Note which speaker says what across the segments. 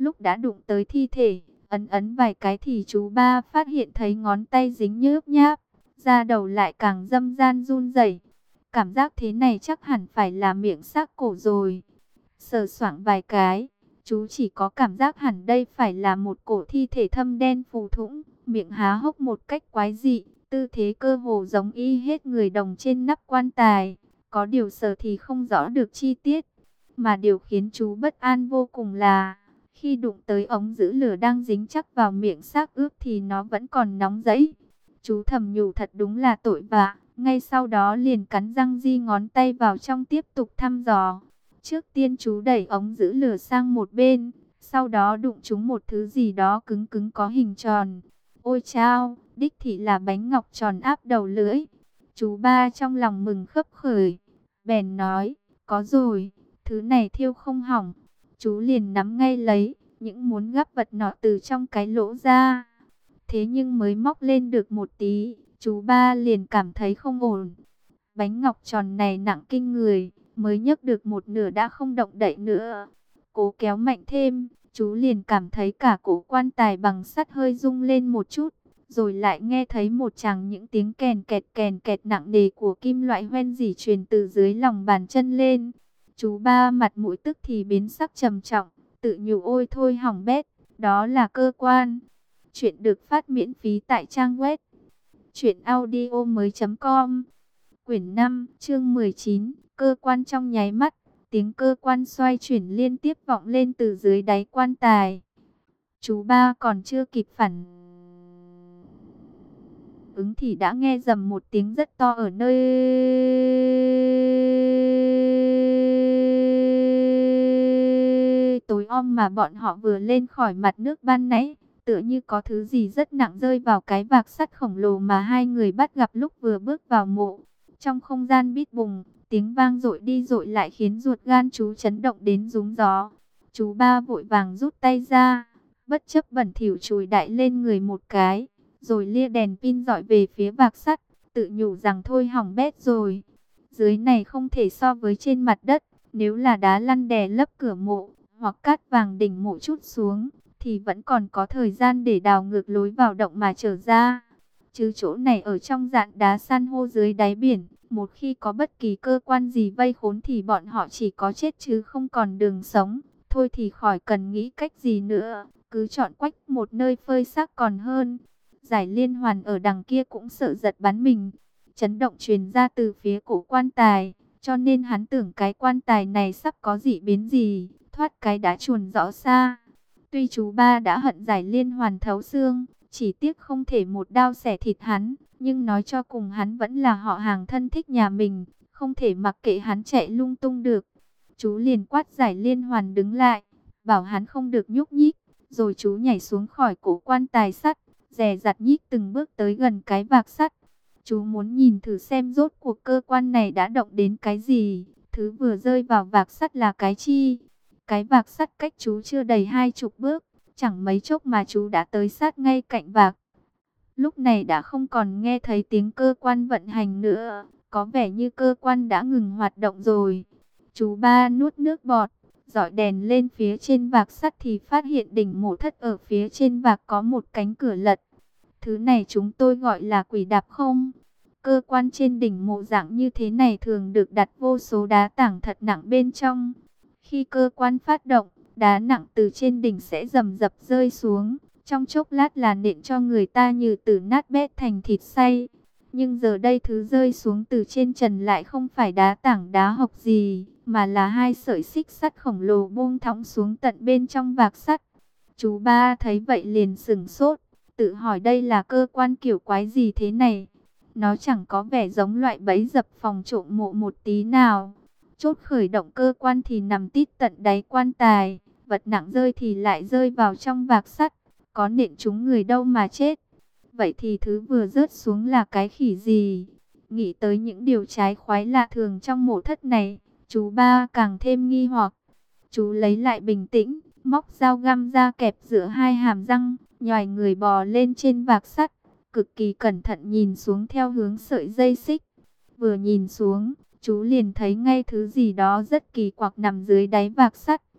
Speaker 1: Lúc đã đụng tới thi thể, ấn ấn vài cái thì chú ba phát hiện thấy ngón tay dính nhớp nháp, da đầu lại càng dâm gian run rẩy. Cảm giác thế này chắc hẳn phải là miệng xác cổ rồi. Sờ soạng vài cái, chú chỉ có cảm giác hẳn đây phải là một cổ thi thể thâm đen phù thủng, miệng há hốc một cách quái dị, tư thế cơ hồ giống y hết người đồng trên nắp quan tài. Có điều sờ thì không rõ được chi tiết, mà điều khiến chú bất an vô cùng là khi đụng tới ống giữ lửa đang dính chắc vào miệng xác ướp thì nó vẫn còn nóng rẫy. Chú thầm nhủ thật đúng là tội vạ, ngay sau đó liền cắn răng di ngón tay vào trong tiếp tục thăm dò. Trước tiên chú đẩy ống giữ lửa sang một bên, sau đó đụng trúng một thứ gì đó cứng cứng có hình tròn. Ôi chao, đích thị là bánh ngọc tròn áp đầu lưỡi. Chú ba trong lòng mừng khấp khởi, bèn nói, có rồi, thứ này thiêu không hỏng. Chú liền nắm ngay lấy, những muốn gắp vật nọ từ trong cái lỗ ra. Thế nhưng mới móc lên được một tí, chú ba liền cảm thấy không ổn. Bánh ngọc tròn này nặng kinh người, mới nhấc được một nửa đã không động đậy nữa. Cố kéo mạnh thêm, chú liền cảm thấy cả cổ quan tài bằng sắt hơi rung lên một chút. Rồi lại nghe thấy một tràng những tiếng kèn kẹt nặng nề của kim loại hoen rỉ truyền từ dưới lòng bàn chân lên. Chú ba mặt mũi tức thì biến sắc trầm trọng, tự nhủ ôi thôi hỏng bét, đó là cơ quan. Chuyện được phát miễn phí tại trang web truyệnaudiomoi.com. Quyển 5, chương 19, cơ quan. Trong nháy mắt, tiếng cơ quan xoay chuyển liên tiếp vọng lên từ dưới đáy quan tài. Chú ba còn chưa kịp phản ứng thì đã nghe rầm một tiếng rất to ở nơi tối om mà bọn họ vừa lên khỏi mặt nước ban nãy. Tựa như có thứ gì rất nặng rơi vào cái vạc sắt khổng lồ mà hai người bắt gặp lúc vừa bước vào mộ. Trong không gian bít bùng, tiếng vang dội đi dội lại khiến ruột gan chú chấn động đến rúng gió. Chú ba vội vàng rút tay ra, bất chấp bẩn thỉu chùi đại lên người một cái, rồi lia đèn pin dọi về phía vạc sắt, tự nhủ rằng thôi hỏng bét rồi. Dưới này không thể so với trên mặt đất, nếu là đá lăn đè lấp cửa mộ, hoặc cát vàng đỉnh mộ trút xuống, thì vẫn còn có thời gian để đào ngược lối vào động mà trở ra. Chứ chỗ này ở trong dạn đá san hô dưới đáy biển, một khi có bất kỳ cơ quan gì vây khốn thì bọn họ chỉ có chết chứ không còn đường sống. Thôi thì khỏi cần nghĩ cách gì nữa, cứ chọn quách một nơi phơi xác còn hơn. Giải liên hoàn ở đằng kia cũng sợ giật bắn mình. Chấn động truyền ra từ phía cổ quan tài, cho nên hắn tưởng cái quan tài này sắp có dị biến gì, thoát cái đã chuồn rõ xa. Tuy chú ba đã hận giải liên hoàn thấu xương, chỉ tiếc không thể một đao xẻ thịt hắn, nhưng nói cho cùng hắn vẫn là họ hàng thân thích nhà mình, không thể mặc kệ hắn chạy lung tung được. Chú liền quát giải liên hoàn đứng lại, bảo hắn không được nhúc nhích, rồi chú nhảy xuống khỏi cổ quan tài sắt, dè dặt nhích từng bước tới gần cái vạc sắt. Chú muốn nhìn thử xem rốt cuộc cơ quan này đã động đến cái gì, thứ vừa rơi vào vạc sắt là cái chi. Cái vạc sắt cách chú chưa đầy 20 bước, chẳng mấy chốc mà chú đã tới sát ngay cạnh vạc. Lúc này đã không còn nghe thấy tiếng cơ quan vận hành nữa, có vẻ như cơ quan đã ngừng hoạt động rồi. Chú ba nuốt nước bọt, dọi đèn lên phía trên vạc sắt thì phát hiện đỉnh mộ thất ở phía trên vạc có một cánh cửa lật. Thứ này chúng tôi gọi là quỷ đạp không? Cơ quan trên đỉnh mộ dạng như thế này thường được đặt vô số đá tảng thật nặng bên trong. Khi cơ quan phát động, đá nặng từ trên đỉnh sẽ rầm rập rơi xuống, trong chốc lát là nện cho người ta như tử nát bét thành thịt xay. Nhưng giờ đây thứ rơi xuống từ trên trần lại không phải đá tảng đá học gì, mà là hai sợi xích sắt khổng lồ buông thõng xuống tận bên trong vạc sắt. Chú ba thấy vậy liền sửng sốt, tự hỏi đây là cơ quan kiểu quái gì thế này. Nó chẳng có vẻ giống loại bẫy dập phòng trộm mộ một tí nào. Chốt khởi động cơ quan thì nằm tít tận đáy quan tài, vật nặng rơi thì lại rơi vào trong vạc sắt, có nện trúng người đâu mà chết. Vậy thì thứ vừa rớt xuống là cái khỉ gì? Nghĩ tới những điều trái khoái lạ thường trong mộ thất này, chú ba càng thêm nghi hoặc. Chú lấy lại bình tĩnh, móc dao găm ra kẹp giữa hai hàm răng, nhoài người bò lên trên vạc sắt, cực kỳ cẩn thận nhìn xuống theo hướng sợi dây xích. Vừa nhìn xuống, chú liền thấy ngay thứ gì đó rất kỳ quặc nằm dưới đáy vạc sắt.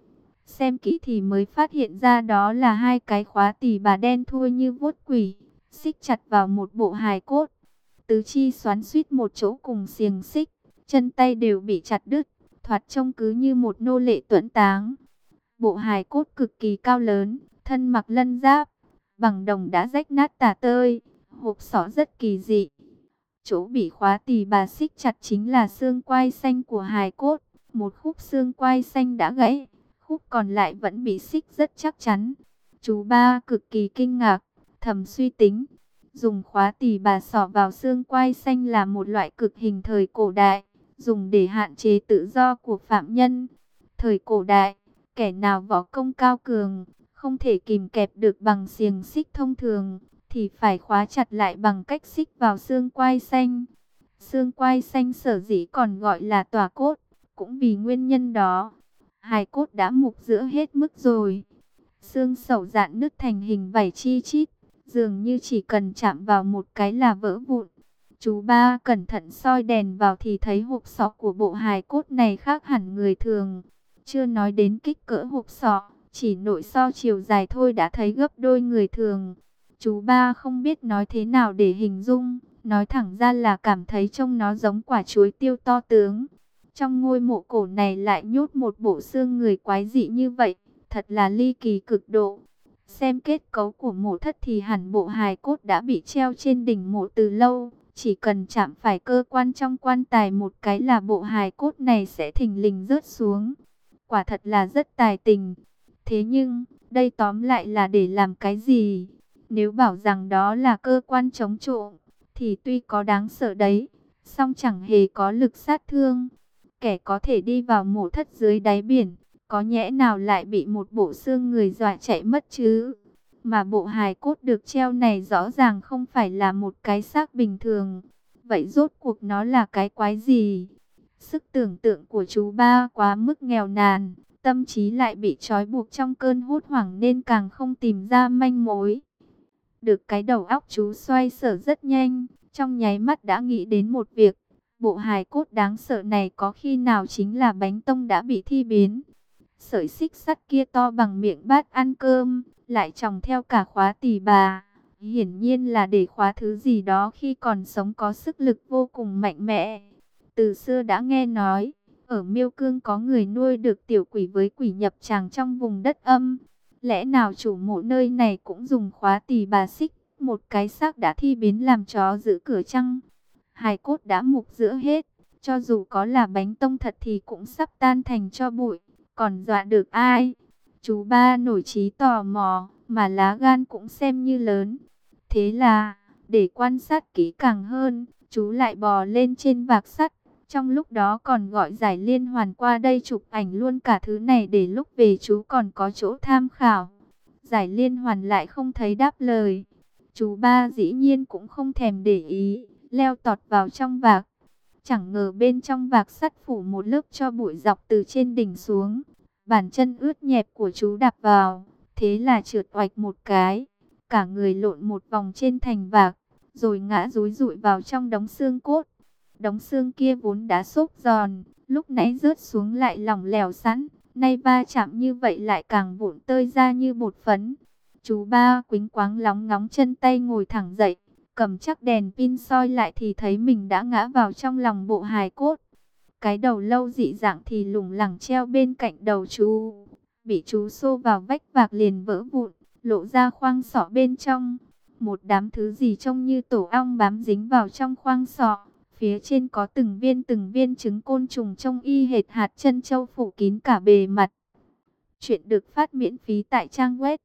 Speaker 1: Xem kỹ thì mới phát hiện ra đó là hai cái khóa tỳ bà đen thui như vuốt quỷ, xích chặt vào một bộ hài cốt. Tứ chi xoắn xuýt một chỗ cùng xiềng xích, chân tay đều bị chặt đứt, thoạt trông cứ như một nô lệ tuẫn táng. Bộ hài cốt cực kỳ cao lớn, thân mặc lân giáp, bằng đồng đã rách nát tả tơi, hộp sọ rất kỳ dị. Chỗ bị khóa tỳ bà xích chặt chính là xương quai xanh của hài cốt, một khúc xương quai xanh đã gãy, khúc còn lại vẫn bị xích rất chắc chắn. Chú ba cực kỳ kinh ngạc, thầm suy tính, dùng khóa tỳ bà xỏ vào xương quai xanh là một loại cực hình thời cổ đại, dùng để hạn chế tự do của phạm nhân. Thời cổ đại, kẻ nào võ công cao cường, không thể kìm kẹp được bằng xiềng xích thông thường, thì phải khóa chặt lại bằng cách xích vào xương quai xanh. Xương quai xanh sở dĩ còn gọi là tòa cốt, cũng vì nguyên nhân đó. Hài cốt đã mục rữa hết mức rồi. Xương sẩu dạn nứt thành hình vảy chi chít, dường như chỉ cần chạm vào một cái là vỡ vụn. Chú ba cẩn thận soi đèn vào thì thấy hộp sọ của bộ hài cốt này khác hẳn người thường. Chưa nói đến kích cỡ hộp sọ, chỉ nội so chiều dài thôi đã thấy gấp đôi người thường. Chú ba không biết nói thế nào để hình dung, nói thẳng ra là cảm thấy trông nó giống quả chuối tiêu to tướng. Trong ngôi mộ cổ này lại nhốt một bộ xương người quái dị như vậy, thật là ly kỳ cực độ. Xem kết cấu của mộ thất thì hẳn bộ hài cốt đã bị treo trên đỉnh mộ từ lâu. Chỉ cần chạm phải cơ quan trong quan tài một cái là bộ hài cốt này sẽ thình lình rớt xuống. Quả thật là rất tài tình. Thế nhưng, đây tóm lại là để làm cái gì? Nếu bảo rằng đó là cơ quan chống trộm, thì tuy có đáng sợ đấy, song chẳng hề có lực sát thương. Kẻ có thể đi vào mộ thất dưới đáy biển, có nhẽ nào lại bị một bộ xương người dọa chạy mất chứ? Mà bộ hài cốt được treo này rõ ràng không phải là một cái xác bình thường. Vậy rốt cuộc nó là cái quái gì? Sức tưởng tượng của chú ba quá mức nghèo nàn, tâm trí lại bị trói buộc trong cơn hốt hoảng nên càng không tìm ra manh mối. Được cái đầu óc chú xoay sở rất nhanh, trong nháy mắt đã nghĩ đến một việc. Bộ hài cốt đáng sợ này có khi nào chính là bánh tông đã bị thi biến. Sợi xích sắt kia to bằng miệng bát ăn cơm, lại chồng theo cả khóa tỳ bà. Hiển nhiên là để khóa thứ gì đó khi còn sống có sức lực vô cùng mạnh mẽ. Từ xưa đã nghe nói, ở Miêu Cương có người nuôi được tiểu quỷ với quỷ nhập tràng trong vùng đất âm. Lẽ nào chủ mộ nơi này cũng dùng khóa tỳ bà xích một cái xác đã thi biến làm chó giữ cửa chăng? Hài cốt đã mục rữa hết, cho dù có là bánh tông thật thì cũng sắp tan thành tro bụi, còn dọa được ai? Chú ba nổi trí tò mò, mà lá gan cũng xem như lớn. Thế là, để quan sát kỹ càng hơn, chú lại bò lên trên vạc sắt. Trong lúc đó còn gọi Giải Liên Hoàn qua đây chụp ảnh luôn cả thứ này để lúc về chú còn có chỗ tham khảo. Giải Liên Hoàn lại không thấy đáp lời. Chú ba dĩ nhiên cũng không thèm để ý, leo tọt vào trong vạc. Chẳng ngờ bên trong vạc sắt phủ một lớp tro bụi dọc từ trên đỉnh xuống. Bàn chân ướt nhẹp của chú đạp vào, thế là trượt oạch một cái. Cả người lộn một vòng trên thành vạc, rồi ngã rúi rụi vào trong đống xương cốt. Đống xương kia vốn đã xốp giòn, lúc nãy rớt xuống lại lỏng lẻo sẵn, nay va chạm như vậy lại càng vụn tơi ra như bột phấn. Chú ba quĩnh quáng lóng ngóng chân tay ngồi thẳng dậy, cầm chắc đèn pin soi lại thì thấy mình đã ngã vào trong lòng bộ hài cốt. Cái đầu lâu dị dạng thì lủng lẳng treo bên cạnh đầu chú, bị chú xô vào vách vạc liền vỡ vụn, lộ ra khoang sọ bên trong. Một đám thứ gì trông như tổ ong bám dính vào trong khoang sọ. Phía trên có từng viên trứng côn trùng trông y hệt hạt trân châu phủ kín cả bề mặt. Chuyện được phát miễn phí tại trang web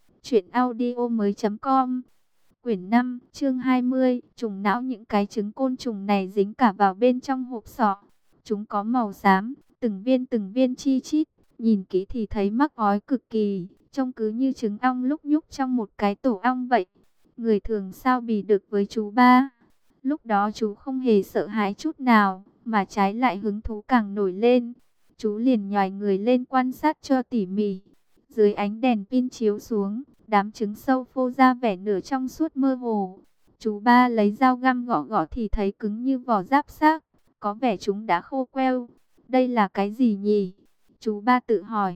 Speaker 1: truyệnaudiomoi.com. Quyển 5, chương 20, trùng não. Những cái trứng côn trùng này dính cả vào bên trong hộp sọ. Chúng có màu xám, từng viên chi chít, nhìn kỹ thì thấy mắc ói cực kỳ, trông cứ như trứng ong lúc nhúc trong một cái tổ ong vậy. Người thường sao bì được với chú ba? Lúc đó chú không hề sợ hãi chút nào, mà trái lại hứng thú càng nổi lên. Chú liền nhòi người lên quan sát cho tỉ mỉ. Dưới ánh đèn pin chiếu xuống, đám trứng sâu phô ra vẻ nửa trong suốt mơ hồ. Chú ba lấy dao găm gõ gõ thì thấy cứng như vỏ giáp xác, có vẻ chúng đã khô queo. Đây là cái gì nhỉ? Chú ba tự hỏi.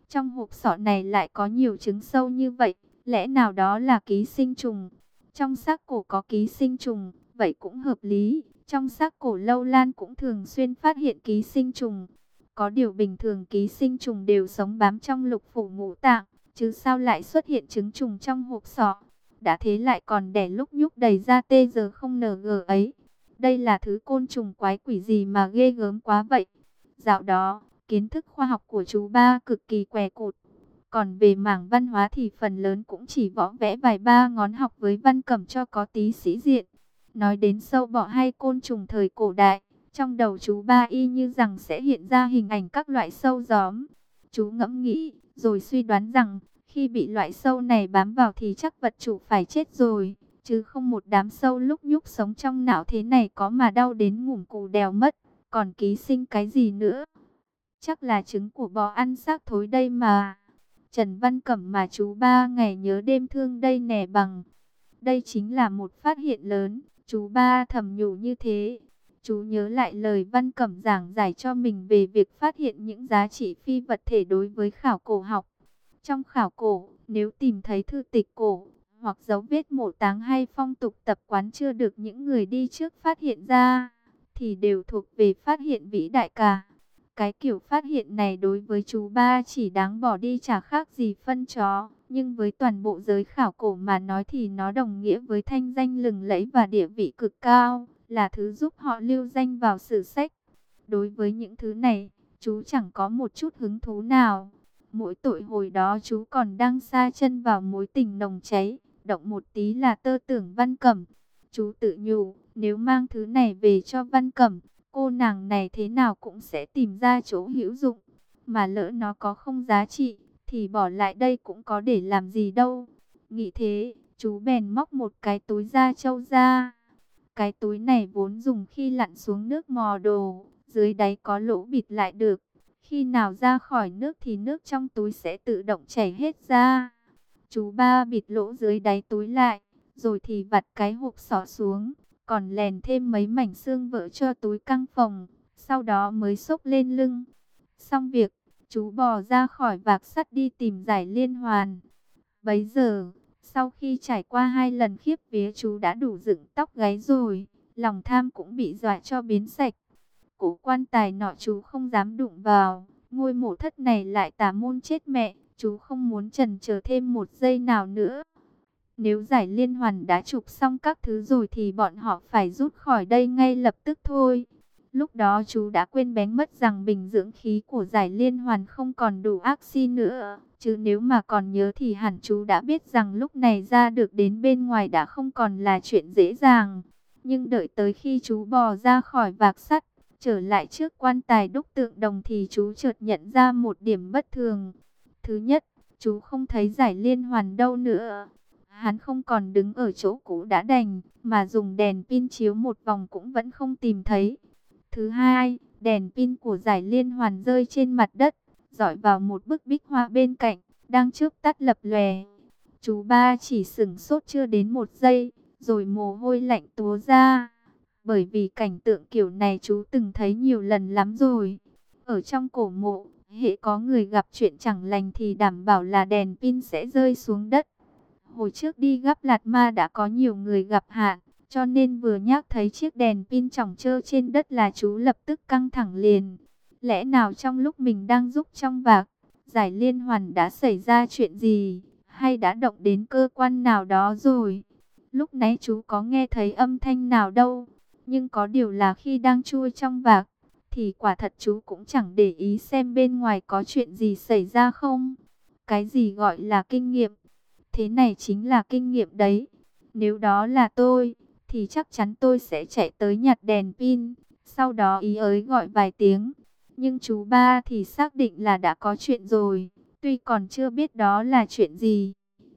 Speaker 1: Trong hộp sọ này lại có nhiều trứng sâu như vậy, lẽ nào đó là ký sinh trùng? Trong xác cổ có ký sinh trùng, vậy cũng hợp lý. Trong xác cổ lâu lan cũng thường xuyên phát hiện ký sinh trùng. Có điều bình thường ký sinh trùng đều sống bám trong lục phủ ngũ tạng, chứ sao lại xuất hiện trứng trùng trong hộp sọ? Đã thế lại còn đẻ lúc nhúc đầy ra tê giờ không ng ấy. Đây là thứ côn trùng quái quỷ gì mà ghê gớm quá vậy? Dạo đó, kiến thức khoa học của chú ba cực kỳ què cụt. Còn về mảng văn hóa thì phần lớn cũng chỉ võ vẽ vài ba ngón học với văn cẩm cho có tí sĩ diện. Nói đến sâu bọ hay côn trùng thời cổ đại, trong đầu chú ba y như rằng sẽ hiện ra hình ảnh các loại sâu gióm. Chú ngẫm nghĩ, rồi suy đoán rằng, khi bị loại sâu này bám vào thì chắc vật chủ phải chết rồi. Chứ không một đám sâu lúc nhúc sống trong não thế này có mà đau đến ngủm cù đèo mất. Còn ký sinh cái gì nữa? Chắc là trứng của bò ăn xác thối đây mà. Trần Văn Cẩm mà chú ba ngày nhớ đêm thương đây nè bằng. Đây chính là một phát hiện lớn, chú ba thầm nhủ như thế. Chú nhớ lại lời Văn Cẩm giảng giải cho mình về việc phát hiện những giá trị phi vật thể đối với khảo cổ học. Trong khảo cổ, nếu tìm thấy thư tịch cổ, hoặc dấu vết mộ táng hay phong tục tập quán chưa được những người đi trước phát hiện ra, thì đều thuộc về phát hiện vĩ đại cả. Cái kiểu phát hiện này đối với chú ba chỉ đáng bỏ đi chả khác gì phân chó. Nhưng với toàn bộ giới khảo cổ mà nói thì nó đồng nghĩa với thanh danh lừng lẫy và địa vị cực cao, là thứ giúp họ lưu danh vào sử sách. Đối với những thứ này, chú chẳng có một chút hứng thú nào. Mỗi tội hồi đó chú còn đang sa chân vào mối tình nồng cháy, động một tí là tơ tưởng Văn Cẩm. Chú tự nhủ, nếu mang thứ này về cho Văn Cẩm, cô nàng này thế nào cũng sẽ tìm ra chỗ hữu dụng. Mà lỡ nó có không giá trị, thì bỏ lại đây cũng có để làm gì đâu. Nghĩ thế, chú bèn móc một cái túi da trâu ra. Cái túi này vốn dùng khi lặn xuống nước mò đồ, dưới đáy có lỗ bịt lại được. Khi nào ra khỏi nước thì nước trong túi sẽ tự động chảy hết ra. Chú ba bịt lỗ dưới đáy túi lại, rồi thì vặt cái hộp sọ xuống, còn lèn thêm mấy mảnh xương vỡ cho túi căng phồng, sau đó mới xốc lên lưng. Xong việc, chú bò ra khỏi vạc sắt đi tìm giải liên hoàn. Bấy giờ, sau khi trải qua 2 lần khiếp vía chú đã đủ dựng tóc gáy rồi, lòng tham cũng bị dọa cho biến sạch. Cổ quan tài nọ chú không dám đụng vào, ngôi mộ thất này lại tà môn chết mẹ, chú không muốn chần chờ thêm một giây nào nữa. Nếu giải liên hoàn đã chụp xong các thứ rồi thì bọn họ phải rút khỏi đây ngay lập tức thôi. Lúc đó chú đã quên bén mất rằng bình dưỡng khí của giải liên hoàn không còn đủ oxy nữa. Chứ nếu mà còn nhớ thì hẳn chú đã biết rằng lúc này ra được đến bên ngoài đã không còn là chuyện dễ dàng. Nhưng đợi tới khi chú bò ra khỏi vạc sắt, trở lại trước quan tài đúc tượng đồng thì chú chợt nhận ra một điểm bất thường. Thứ nhất, chú không thấy giải liên hoàn đâu nữa. Hắn không còn đứng ở chỗ cũ đã đành, mà dùng đèn pin chiếu một vòng cũng vẫn không tìm thấy. Thứ hai, đèn pin của giải liên hoàn rơi trên mặt đất, rọi vào một bức bích họa bên cạnh, đang chớp tắt lập lòe. Chú ba chỉ sửng sốt chưa đến 1 giây, rồi mồ hôi lạnh túa ra. Bởi vì cảnh tượng kiểu này chú từng thấy nhiều lần lắm rồi. Ở trong cổ mộ, hễ có người gặp chuyện chẳng lành thì đảm bảo là đèn pin sẽ rơi xuống đất. Hồi trước đi gắp lạt ma đã có nhiều người gặp hạn, cho nên vừa nhắc thấy chiếc đèn pin chỏng chơ trên đất là chú lập tức căng thẳng liền. Lẽ nào trong lúc mình đang giúp trong vạc, giải liên hoàn đã xảy ra chuyện gì, hay đã động đến cơ quan nào đó rồi? Lúc nãy chú có nghe thấy âm thanh nào đâu, nhưng có điều là khi đang chui trong vạc, thì quả thật chú cũng chẳng để ý xem bên ngoài có chuyện gì xảy ra không. Cái gì gọi là kinh nghiệm? Thế này chính là kinh nghiệm đấy. Nếu đó là tôi, thì chắc chắn tôi sẽ chạy tới nhặt đèn pin, sau đó ý ới gọi vài tiếng. Nhưng chú ba thì xác định là đã có chuyện rồi, tuy còn chưa biết đó là chuyện gì.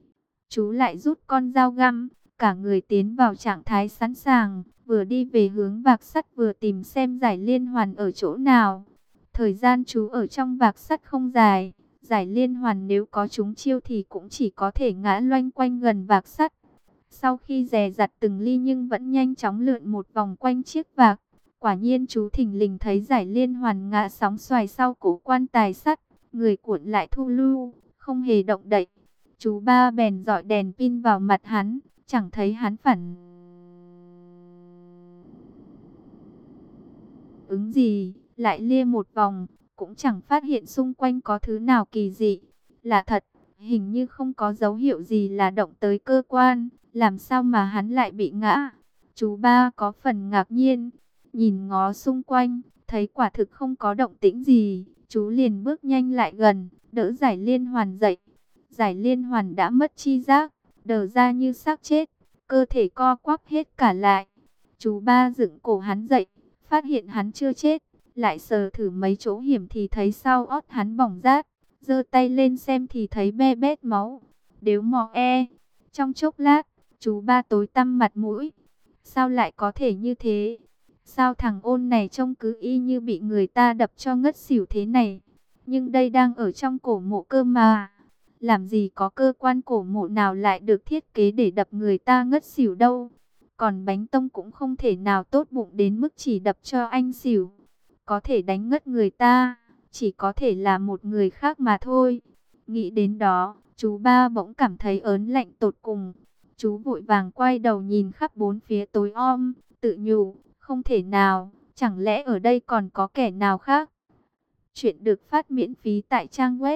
Speaker 1: Chú lại rút con dao găm, cả người tiến vào trạng thái sẵn sàng, vừa đi về hướng vạc sắt vừa tìm xem giải liên hoàn ở chỗ nào. Thời gian chú ở trong vạc sắt không dài, giải liên hoàn nếu có trúng chiêu thì cũng chỉ có thể ngã loanh quanh gần vạc sắt. Sau khi dè dặt từng ly nhưng vẫn nhanh chóng lượn một vòng quanh chiếc vạc. Quả nhiên chú thình lình thấy giải liên hoàn ngã sóng xoài sau cổ quan tài sắt. người cuộn lại thu lưu, không hề động đậy. Chú ba bèn dọi đèn pin vào mặt hắn, chẳng thấy hắn phản ứng gì, lại lia một vòng, cũng chẳng phát hiện xung quanh có thứ nào kỳ dị. Là thật, hình như không có dấu hiệu gì là động tới cơ quan, làm sao mà hắn lại bị ngã. Chú ba có phần ngạc nhiên, nhìn ngó xung quanh, thấy quả thực không có động tĩnh gì, chú liền bước nhanh lại gần, đỡ Giải Liên Hoàn dậy. Giải Liên Hoàn đã mất chi giác, đờ ra như xác chết, cơ thể co quắp hết cả lại. Chú ba dựng cổ hắn dậy, phát hiện hắn chưa chết, lại sờ thử mấy chỗ hiểm thì thấy sau ót hắn bỏng rát, giơ tay lên xem thì thấy be bét máu. Đếu mò trong chốc lát, chú ba tối tăm mặt mũi. Sao lại có thể như thế? Sao thằng ôn này trông cứ y như bị người ta đập cho ngất xỉu thế này? Nhưng đây đang ở trong cổ mộ cơ mà. Làm gì có cơ quan cổ mộ nào lại được thiết kế để đập người ta ngất xỉu đâu. Còn Bánh Tông cũng không thể nào tốt bụng đến mức chỉ đập cho anh xỉu. Có thể đánh ngất người ta, chỉ có thể là một người khác mà thôi. Nghĩ đến đó, chú ba bỗng cảm thấy ớn lạnh tột cùng. Chú vội vàng quay đầu nhìn khắp bốn phía tối om, tự nhủ, không thể nào, chẳng lẽ ở đây còn có kẻ nào khác. Chuyện được phát miễn phí tại trang web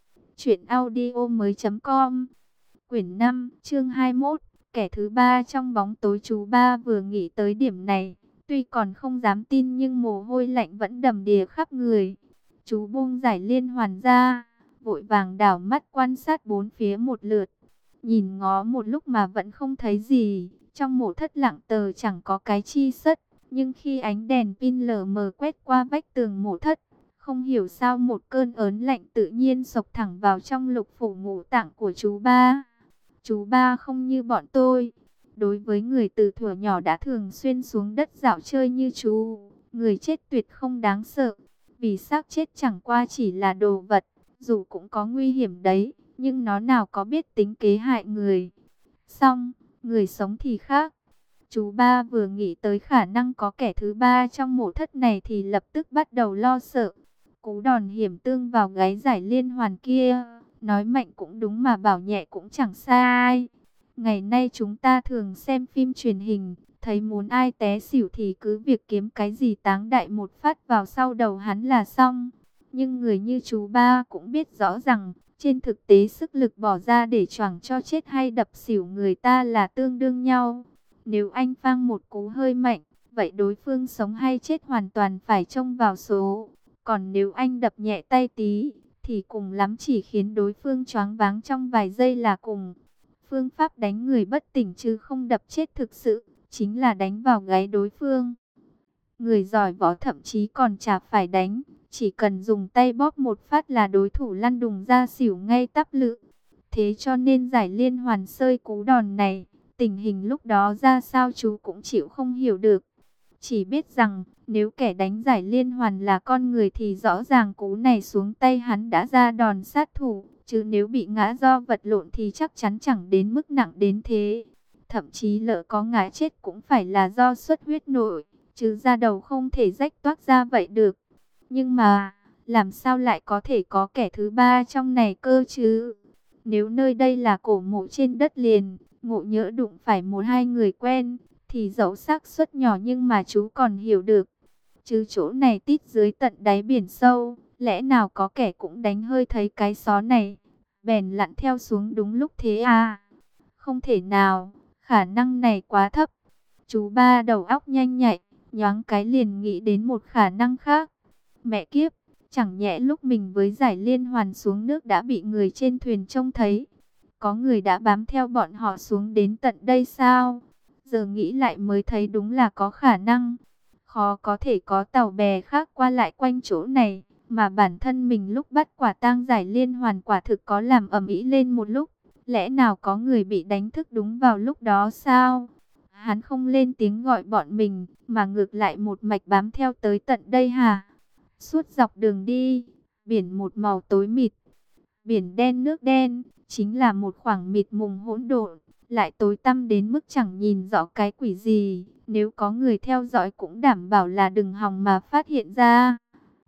Speaker 1: truyệnaudiomoi.com. Quyển 5, chương 21, kẻ thứ ba trong bóng tối. Chú ba vừa nghĩ tới điểm này, tuy còn không dám tin nhưng mồ hôi lạnh vẫn đầm đìa khắp người. Chú buông Giải Liên Hoàn ra, vội vàng đảo mắt quan sát bốn phía một lượt. Nhìn ngó một lúc mà vẫn không thấy gì, trong mộ thất lặng tờ chẳng có cái chi sất. Nhưng khi ánh đèn pin lờ mờ quét qua vách tường mộ thất, không hiểu sao một cơn ớn lạnh tự nhiên xộc thẳng vào trong lục phủ ngũ tạng của chú ba. Chú ba không như bọn tôi. Đối với người từ thuở nhỏ đã thường xuyên xuống đất dạo chơi như chú, người chết tuyệt không đáng sợ. Vì xác chết chẳng qua chỉ là đồ vật, dù cũng có nguy hiểm đấy, nhưng nó nào có biết tính kế hại người. Xong, người sống thì khác. Chú ba vừa nghĩ tới khả năng có kẻ thứ ba trong mộ thất này thì lập tức bắt đầu lo sợ. Cú đòn hiểm tương vào gáy Giải Liên Hoàn kia, nói mạnh cũng đúng mà bảo nhẹ cũng chẳng sai. Ngày nay chúng ta thường xem phim truyền hình, thấy muốn ai té xỉu thì cứ việc kiếm cái gì táng đại một phát vào sau đầu hắn là xong. Nhưng người như chú ba cũng biết rõ rằng, trên thực tế sức lực bỏ ra để choảng cho chết hay đập xỉu người ta là tương đương nhau. Nếu anh phang một cú hơi mạnh, vậy đối phương sống hay chết hoàn toàn phải trông vào số. Còn nếu anh đập nhẹ tay tí, thì cùng lắm chỉ khiến đối phương choáng váng trong vài giây là cùng. Phương pháp đánh người bất tỉnh chứ không đập chết thực sự, chính là đánh vào gáy đối phương. Người giỏi võ thậm chí còn chả phải đánh, chỉ cần dùng tay bóp một phát là đối thủ lăn đùng ra xỉu ngay tắp lự. Thế cho nên Giải Liên Hoàn sơi cú đòn này, tình hình lúc đó ra sao chú cũng chịu không hiểu được. Chỉ biết rằng, nếu kẻ đánh Giải Liên Hoàn là con người thì rõ ràng cú này xuống tay hắn đã ra đòn sát thủ. Chứ nếu bị ngã do vật lộn thì chắc chắn chẳng đến mức nặng đến thế. Thậm chí lỡ có ngã chết cũng phải là do xuất huyết nội, chứ da đầu không thể rách toác ra vậy được. Nhưng mà, làm sao lại có thể có kẻ thứ ba trong này cơ chứ? Nếu nơi đây là cổ mộ trên đất liền, ngộ nhỡ đụng phải một hai người quen, thì dẫu xác suất nhỏ nhưng mà chú còn hiểu được. Chứ chỗ này tít dưới tận đáy biển sâu, lẽ nào có kẻ cũng đánh hơi thấy cái xó này, bèn lặn theo xuống đúng lúc thế à? Không thể nào, khả năng này quá thấp. Chú ba đầu óc nhanh nhạy, nhoáng cái liền nghĩ đến một khả năng khác. Mẹ kiếp, chẳng nhẽ lúc mình với Giải Liên Hoàn xuống nước đã bị người trên thuyền trông thấy. Có người đã bám theo bọn họ xuống đến tận đây sao? Giờ nghĩ lại mới thấy đúng là có khả năng. Khó có thể có tàu bè khác qua lại quanh chỗ này, mà bản thân mình lúc bắt quả tang Giải Liên Hoàn quả thực có làm ầm ĩ lên một lúc. Lẽ nào có người bị đánh thức đúng vào lúc đó sao? Hắn không lên tiếng gọi bọn mình, mà ngược lại một mạch bám theo tới tận đây hả? Suốt dọc đường đi, biển một màu tối mịt. Biển đen nước đen, chính là một khoảng mịt mùng hỗn độn, lại tối tăm đến mức chẳng nhìn rõ cái quỷ gì. Nếu có người theo dõi cũng đảm bảo là đừng hòng mà phát hiện ra.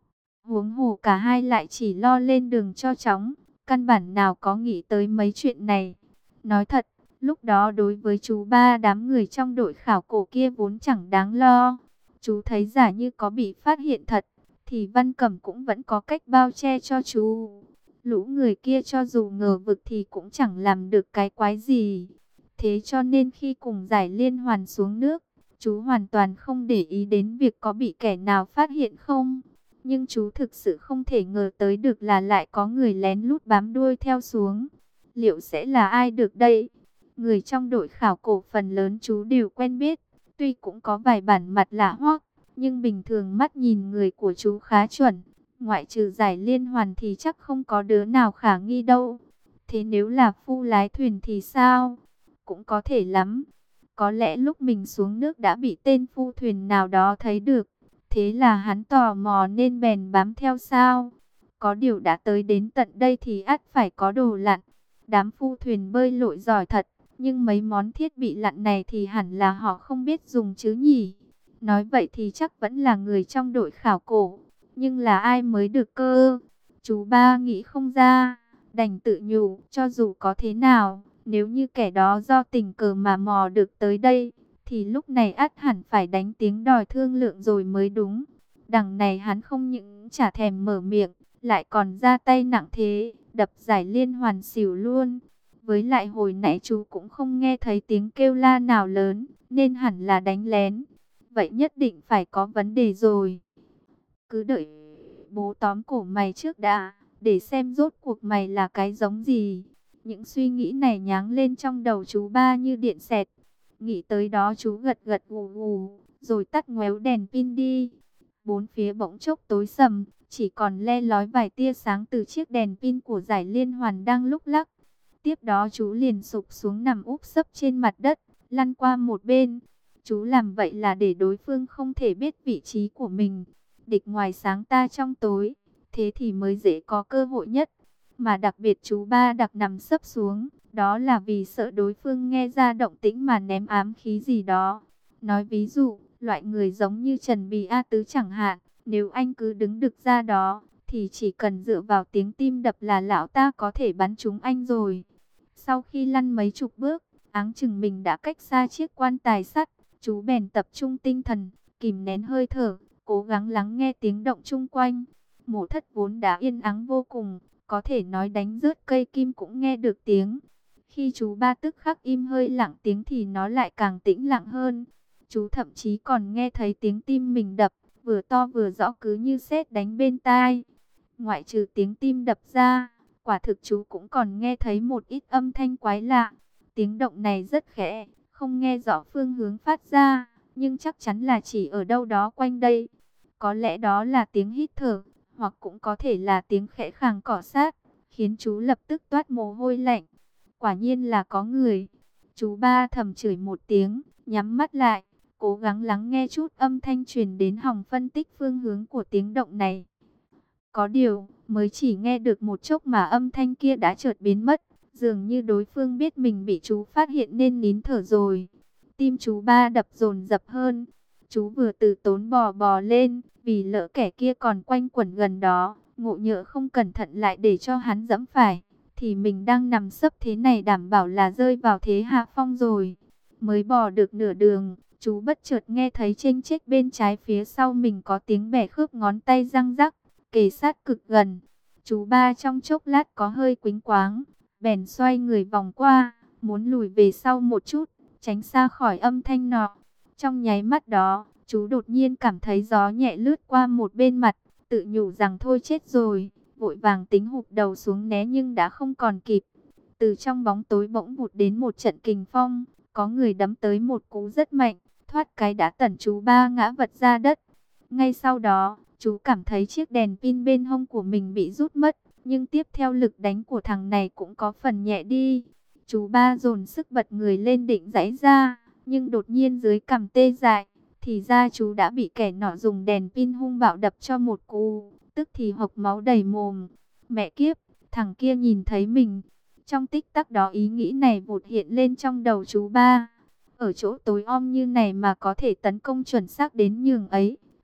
Speaker 1: Huống hồ cả hai lại chỉ lo lên đường cho chóng, căn bản nào có nghĩ tới mấy chuyện này. Nói thật, lúc đó đối với chú ba, đám người trong đội khảo cổ kia vốn chẳng đáng lo. Chú thấy giả như có bị phát hiện thật, thì Văn Cẩm cũng vẫn có cách bao che cho chú. Lũ người kia cho dù ngờ vực thì cũng chẳng làm được cái quái gì. Thế cho nên khi cùng giải liên hoàn xuống nước, chú hoàn toàn không để ý đến việc có bị kẻ nào phát hiện không. Nhưng chú thực sự không thể ngờ tới được là lại có người lén lút bám đuôi theo xuống. Liệu sẽ là ai được đây? Người trong đội khảo cổ phần lớn chú đều quen biết. Tuy cũng có vài bản mặt lạ hoắc, nhưng bình thường mắt nhìn người của chú khá chuẩn. Ngoại trừ giải liên hoàn thì chắc không có đứa nào khả nghi đâu. Thế nếu là phu lái thuyền thì sao? Cũng có thể lắm. Có lẽ lúc mình xuống nước đã bị tên phu thuyền nào đó thấy được. Thế là hắn tò mò nên bèn bám theo sao? Có điều đã tới đến tận đây thì ắt phải có đồ lặn. Đám phu thuyền bơi lội giỏi thật, nhưng mấy món thiết bị lặn này thì hẳn là họ không biết dùng chứ nhỉ? Nói vậy thì chắc vẫn là người trong đội khảo cổ. Nhưng là ai mới được cơ? Chú ba nghĩ không ra, đành tự nhủ, cho dù có thế nào, nếu như kẻ đó do tình cờ mà mò được tới đây, thì lúc này ắt hẳn phải đánh tiếng đòi thương lượng rồi mới đúng. Đằng này hắn không những chả thèm mở miệng, lại còn ra tay nặng thế, đập giải liên hoàn xỉu luôn. Với lại hồi nãy chú cũng không nghe thấy tiếng kêu la nào lớn, nên hẳn là đánh lén. Vậy nhất định phải có vấn đề rồi. Cứ đợi bố tóm cổ mày trước đã, để xem rốt cuộc mày là cái giống gì. Những suy nghĩ này nháng lên trong đầu chú ba như điện xẹt. Nghĩ tới đó chú gật gật gù gù, rồi tắt ngoéo đèn pin đi. Bốn phía bỗng chốc tối sầm, chỉ còn le lói vài tia sáng từ chiếc đèn pin của giải liên hoàn đang lúc lắc. Tiếp đó chú liền sụp xuống nằm úp sấp trên mặt đất, lăn qua một bên. Chú làm vậy là để đối phương không thể biết vị trí của mình. Địch ngoài sáng ta trong tối, thế thì mới dễ có cơ hội nhất. Mà đặc biệt chú ba đặc nằm sấp xuống, đó là vì sợ đối phương nghe ra động tĩnh mà ném ám khí gì đó. Nói ví dụ, loại người giống như Trần Bì A Tứ chẳng hạn, nếu anh cứ đứng đực ra đó, thì chỉ cần dựa vào tiếng tim đập là lão ta có thể bắn trúng anh rồi. Sau khi lăn mấy chục bước, áng chừng mình đã cách xa chiếc quan tài sắt, chú bèn tập trung tinh thần, kìm nén hơi thở, cố gắng lắng nghe tiếng động chung quanh. Mộ thất vốn đã yên ắng vô cùng, có thể nói đánh rớt cây kim cũng nghe được tiếng. Khi chú ba tức khắc im hơi lặng tiếng thì nó lại càng tĩnh lặng hơn. Chú thậm chí còn nghe thấy tiếng tim mình đập, vừa to vừa rõ cứ như sét đánh bên tai. Ngoại trừ tiếng tim đập ra, quả thực chú cũng còn nghe thấy một ít âm thanh quái lạ. Tiếng động này rất khẽ, không nghe rõ phương hướng phát ra, nhưng chắc chắn là chỉ ở đâu đó quanh đây. Có lẽ đó là tiếng hít thở, hoặc cũng có thể là tiếng khẽ khàng cọ sát, khiến chú lập tức toát mồ hôi lạnh. Quả nhiên là có người. Chú ba thầm chửi một tiếng, nhắm mắt lại, cố gắng lắng nghe chút âm thanh truyền đến hòng phân tích phương hướng của tiếng động này. Có điều, mới chỉ nghe được một chốc mà âm thanh kia đã chợt biến mất, dường như đối phương biết mình bị chú phát hiện nên nín thở rồi. Tim chú ba đập dồn dập hơn. Chú vừa từ tốn bò lên, vì lỡ kẻ kia còn quanh quẩn gần đó, ngộ nhỡ không cẩn thận lại để cho hắn giẫm phải, thì mình đang nằm sấp thế này đảm bảo là rơi vào thế hạ phong rồi. Mới bò được nửa đường, chú bất chợt nghe thấy chênh chếch bên trái phía sau mình có tiếng bẻ khớp ngón tay răng rắc, kề sát cực gần. Chú ba trong chốc lát có hơi quĩnh quáng, bèn xoay người vòng qua, muốn lùi về sau một chút, tránh xa khỏi âm thanh nọ. Trong nháy mắt đó, chú đột nhiên cảm thấy gió nhẹ lướt qua một bên mặt, tự nhủ rằng thôi chết rồi, vội vàng tính hụp đầu xuống né nhưng đã không còn kịp. Từ trong bóng tối bỗng vụt đến một trận kình phong, có người đấm tới một cú rất mạnh, thoát cái đã tẩn chú ba ngã vật ra đất. Ngay sau đó, chú cảm thấy chiếc đèn pin bên hông của mình bị rút mất, nhưng tiếp theo lực đánh của thằng này cũng có phần nhẹ đi. Chú ba dồn sức bật người lên định giãy ra, nhưng đột nhiên dưới cằm tê dại, thì ra chú đã bị kẻ nọ dùng đèn pin hung bạo đập cho một cú, tức thì hộc máu đầy mồm. Mẹ kiếp, thằng kia nhìn thấy mình. Trong tích tắc đó ý nghĩ này vụt hiện lên trong đầu chú ba. Ở chỗ tối om như này mà có thể tấn công chuẩn xác đến nhường ấy,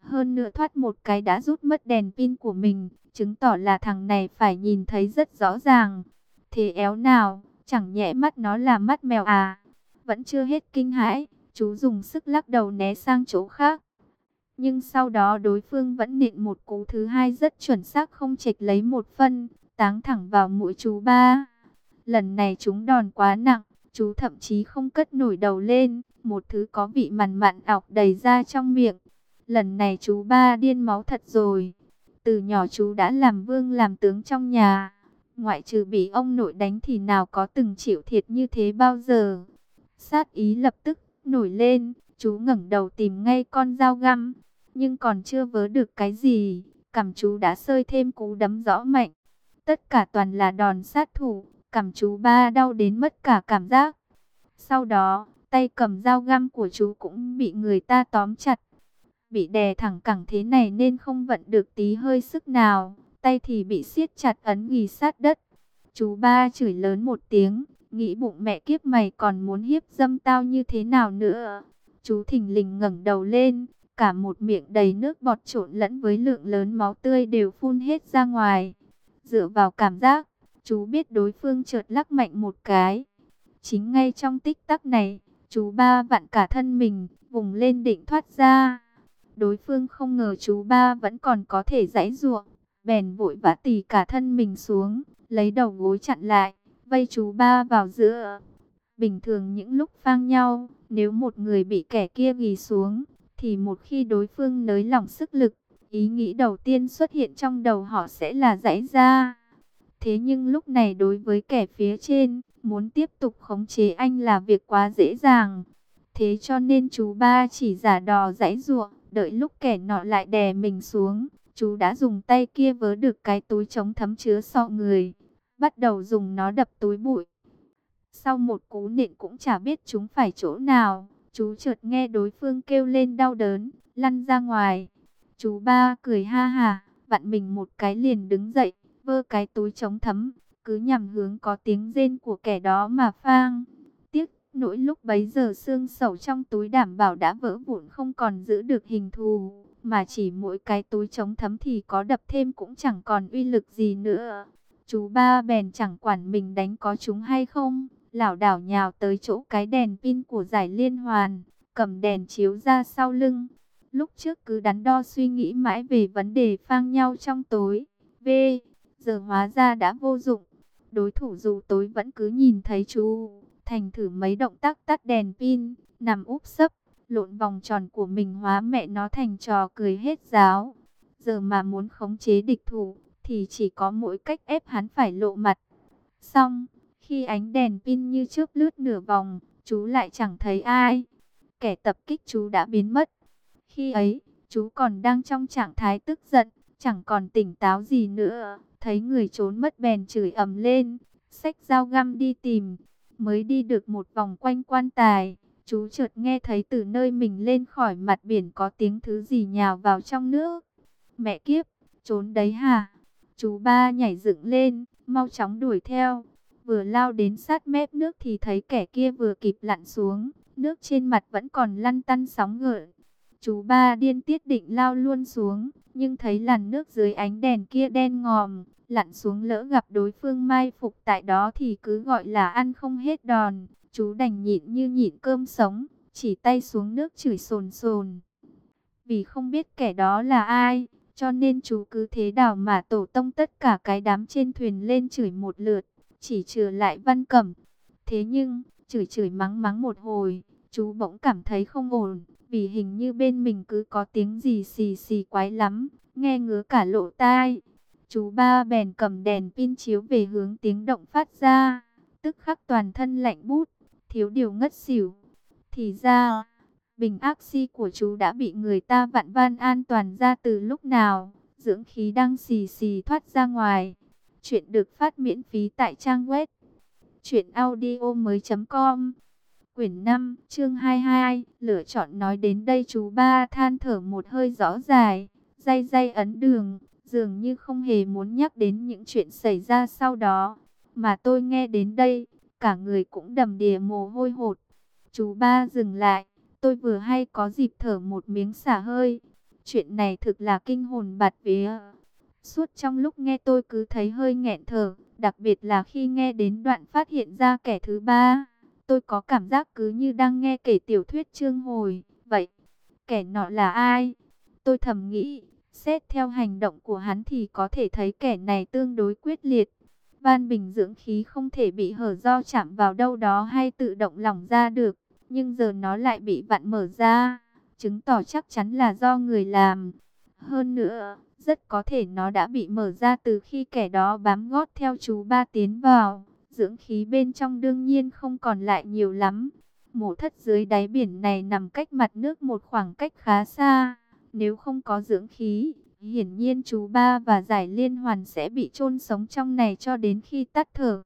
Speaker 1: Hơn nữa thoát một cái đã rút mất đèn pin của mình, chứng tỏ là thằng này phải nhìn thấy rất rõ ràng. Thế éo nào, chẳng nhẽ mắt nó là mắt mèo à? Vẫn chưa hết kinh hãi, chú dùng sức lắc đầu né sang chỗ khác. Nhưng sau đó đối phương vẫn nện một cú thứ hai rất chuẩn xác, không chệch lấy một phân, táng thẳng vào mũi chú ba. Lần này chúng đòn quá nặng, chú thậm chí không cất nổi đầu lên, một thứ có vị mặn mặn ọc đầy ra trong miệng. Lần này chú ba điên máu thật rồi. Từ nhỏ chú đã làm vương làm tướng trong nhà, ngoại trừ bị ông nội đánh thì nào có từng chịu thiệt như thế bao giờ. Sát ý lập tức nổi lên, chú ngẩng đầu tìm ngay con dao găm, nhưng còn chưa vớ được cái gì, cằm chú đã sơi thêm cú đấm rõ mạnh. Tất cả toàn là đòn sát thủ, cằm chú ba đau đến mất cả cảm giác. Sau đó, tay cầm dao găm của chú cũng bị người ta tóm chặt. Bị đè thẳng cẳng thế này nên không vận được tí hơi sức nào, tay thì bị siết chặt ấn ghì sát đất. Chú ba chửi lớn một tiếng, nghĩ bụng mẹ kiếp mày còn muốn hiếp dâm tao như thế nào nữa. Chú thình lình ngẩng đầu lên, cả một miệng đầy nước bọt trộn lẫn với lượng lớn máu tươi đều phun hết ra ngoài. Dựa vào cảm giác, chú biết đối phương chợt lắc mạnh một cái. Chính ngay trong tích tắc này, chú ba vặn cả thân mình, vùng lên định thoát ra. Đối phương không ngờ chú ba vẫn còn có thể giãy giụa, bèn vội vã tì cả thân mình xuống, lấy đầu gối chặn lại, vây chú ba vào giữa. Bình thường những lúc phang nhau, nếu một người bị kẻ kia ghì xuống, thì một khi đối phương nới lỏng sức lực, ý nghĩ đầu tiên xuất hiện trong đầu họ sẽ là giãy ra. Thế nhưng lúc này đối với kẻ phía trên, muốn tiếp tục khống chế anh là việc quá dễ dàng. Thế cho nên chú ba chỉ giả đò giãy giụa, đợi lúc kẻ nọ lại đè mình xuống, chú đã dùng tay kia vớ được cái túi chống thấm chứa sọ người, bắt đầu dùng nó đập túi bụi. Sau một cú nện cũng chả biết chúng phải chỗ nào, chú chợt nghe đối phương kêu lên đau đớn, lăn ra ngoài. Chú ba cười ha hả, vặn mình một cái liền đứng dậy, vơ cái túi chống thấm, cứ nhằm hướng có tiếng rên của kẻ đó mà phang. Tiếc nỗi lúc bấy giờ xương sẩu trong túi đảm bảo đã vỡ vụn không còn giữ được hình thù, mà chỉ mỗi cái túi chống thấm thì có đập thêm cũng chẳng còn uy lực gì nữa. Chú ba bèn chẳng quản mình đánh có trúng hay không, lảo đảo nhào tới chỗ cái đèn pin của giải liên hoàn, cầm đèn chiếu ra sau lưng. Lúc trước cứ đắn đo suy nghĩ mãi về vấn đề phang nhau trong tối, giờ hóa ra đã vô dụng. Đối thủ dù tối vẫn cứ nhìn thấy chú, thành thử mấy động tác tắt đèn pin, nằm úp sấp, lộn vòng tròn của mình hóa mẹ nó thành trò cười hết giáo. Giờ mà muốn khống chế địch thủ, thì chỉ có mỗi cách ép hắn phải lộ mặt. Xong, khi ánh đèn pin như chớp lướt nửa vòng, chú lại chẳng thấy ai. Kẻ tập kích chú đã biến mất. Khi ấy, chú còn đang trong trạng thái tức giận, chẳng còn tỉnh táo gì nữa. Thấy người trốn mất bèn chửi ầm lên, xách dao găm đi tìm. Mới đi được một vòng quanh quan tài, chú chợt nghe thấy từ nơi mình lên khỏi mặt biển có tiếng thứ gì nhào vào trong nước. Mẹ kiếp, trốn đấy hả? Chú ba nhảy dựng lên, mau chóng đuổi theo. Vừa lao đến sát mép nước thì thấy kẻ kia vừa kịp lặn xuống, nước trên mặt vẫn còn lăn tăn sóng gợn. Chú ba điên tiết định lao luôn xuống, nhưng thấy làn nước dưới ánh đèn kia đen ngòm, lặn xuống lỡ gặp đối phương mai phục tại đó thì cứ gọi là ăn không hết đòn. Chú đành nhịn như nhịn cơm sống, chỉ tay xuống nước chửi sồn sồn. Vì không biết kẻ đó là ai, cho nên chú cứ thế đào mà tổ tông tất cả cái đám trên thuyền lên chửi một lượt, chỉ trừ lại Văn Cẩm. Thế nhưng, chửi chửi mắng mắng một hồi, chú bỗng cảm thấy không ổn, vì hình như bên mình cứ có tiếng gì xì xì quái lắm, nghe ngứa cả lỗ tai. Chú ba bèn cầm đèn pin chiếu về hướng tiếng động phát ra, tức khắc toàn thân lạnh bút, thiếu điều ngất xỉu. Thì ra, bình oxy của chú đã bị người ta vặn van an toàn ra từ lúc nào, dưỡng khí đang xì xì thoát ra ngoài. Chuyện được phát miễn phí tại trang web truyệnaudiomoi.com. Quyển 5, chương 22, lựa chọn. Nói đến đây chú ba than thở một hơi rõ dài, day day ấn đường, dường như không hề muốn nhắc đến những chuyện xảy ra sau đó. Mà tôi nghe đến đây, cả người cũng đầm đìa mồ hôi hột. Chú ba dừng lại, tôi vừa hay có dịp thở một miếng xả hơi. Chuyện này thực là kinh hồn bạt vía. Suốt trong lúc nghe tôi cứ thấy hơi nghẹn thở, đặc biệt là khi nghe đến đoạn phát hiện ra kẻ thứ ba. Tôi có cảm giác cứ như đang nghe kể tiểu thuyết chương hồi. Vậy, kẻ nọ là ai? Tôi thầm nghĩ, xét theo hành động của hắn thì có thể thấy kẻ này tương đối quyết liệt. Van bình dưỡng khí không thể bị hở do chạm vào đâu đó hay tự động lỏng ra được. Nhưng giờ nó lại bị vặn mở ra, chứng tỏ chắc chắn là do người làm. Hơn nữa, rất có thể nó đã bị mở ra từ khi kẻ đó bám gót theo chú ba tiến vào. Dưỡng khí bên trong đương nhiên không còn lại nhiều lắm. Mộ thất dưới đáy biển này nằm cách mặt nước một khoảng cách khá xa. Nếu không có dưỡng khí, hiển nhiên chú ba và giải liên hoàn sẽ bị chôn sống trong này cho đến khi tắt thở.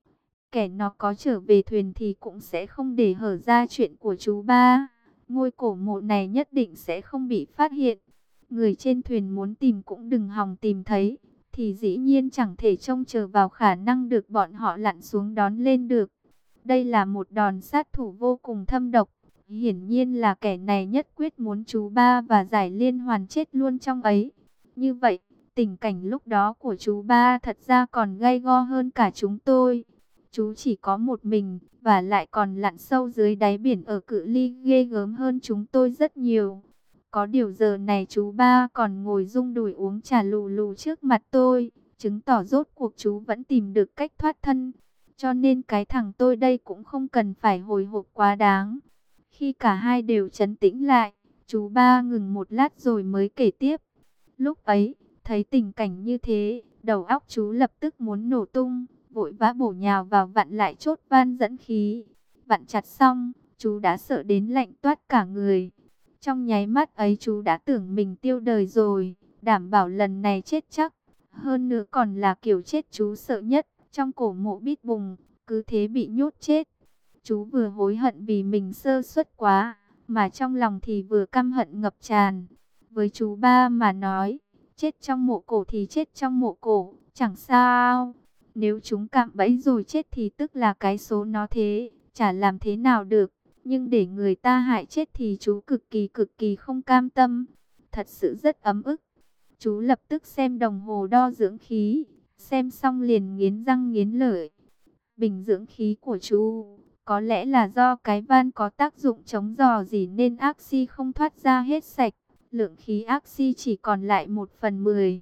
Speaker 1: Kẻ nó có trở về thuyền thì cũng sẽ không để hở ra chuyện của chú ba. Ngôi cổ mộ này nhất định sẽ không bị phát hiện. Người trên thuyền muốn tìm cũng đừng hòng tìm thấy, thì dĩ nhiên chẳng thể trông chờ vào khả năng được bọn họ lặn xuống đón lên được. Đây là một đòn sát thủ vô cùng thâm độc. Hiển nhiên là kẻ này nhất quyết muốn chú ba và giải liên hoàn chết luôn trong ấy. Như vậy, tình cảnh lúc đó của chú ba thật ra còn gay go hơn cả chúng tôi. Chú chỉ có một mình, và lại còn lặn sâu dưới đáy biển ở cự ly ghê gớm hơn chúng tôi rất nhiều. Có điều giờ này chú ba còn ngồi rung đùi uống trà lù lù trước mặt tôi, chứng tỏ rốt cuộc chú vẫn tìm được cách thoát thân. Cho nên cái thằng tôi đây cũng không cần phải hồi hộp quá đáng. Khi cả hai đều trấn tĩnh lại, chú ba ngừng một lát rồi mới kể tiếp. Lúc ấy, thấy tình cảnh như thế, đầu óc chú lập tức muốn nổ tung, vội vã bổ nhào vào vặn lại chốt van dẫn khí. Vặn chặt xong, chú đã sợ đến lạnh toát cả người. Trong nháy mắt ấy chú đã tưởng mình tiêu đời rồi, đảm bảo lần này chết chắc. Hơn nữa còn là kiểu chết chú sợ nhất, trong cổ mộ Bít Bùng, cứ thế bị nhốt chết. Chú vừa hối hận vì mình sơ suất quá, mà trong lòng thì vừa căm hận ngập tràn. Với chú ba mà nói, chết trong mộ cổ thì chết trong mộ cổ, chẳng sao. Nếu chúng cạm bẫy rồi chết thì tức là cái số nó thế, chả làm thế nào được. Nhưng để người ta hại chết thì chú cực kỳ không cam tâm. Thật sự rất ấm ức. Chú lập tức xem đồng hồ đo dưỡng khí, xem xong liền nghiến răng nghiến lợi. Bình dưỡng khí của chú, có lẽ là do cái van có tác dụng chống rò gì nên axi không thoát ra hết sạch. Lượng khí axi chỉ còn lại 1/10.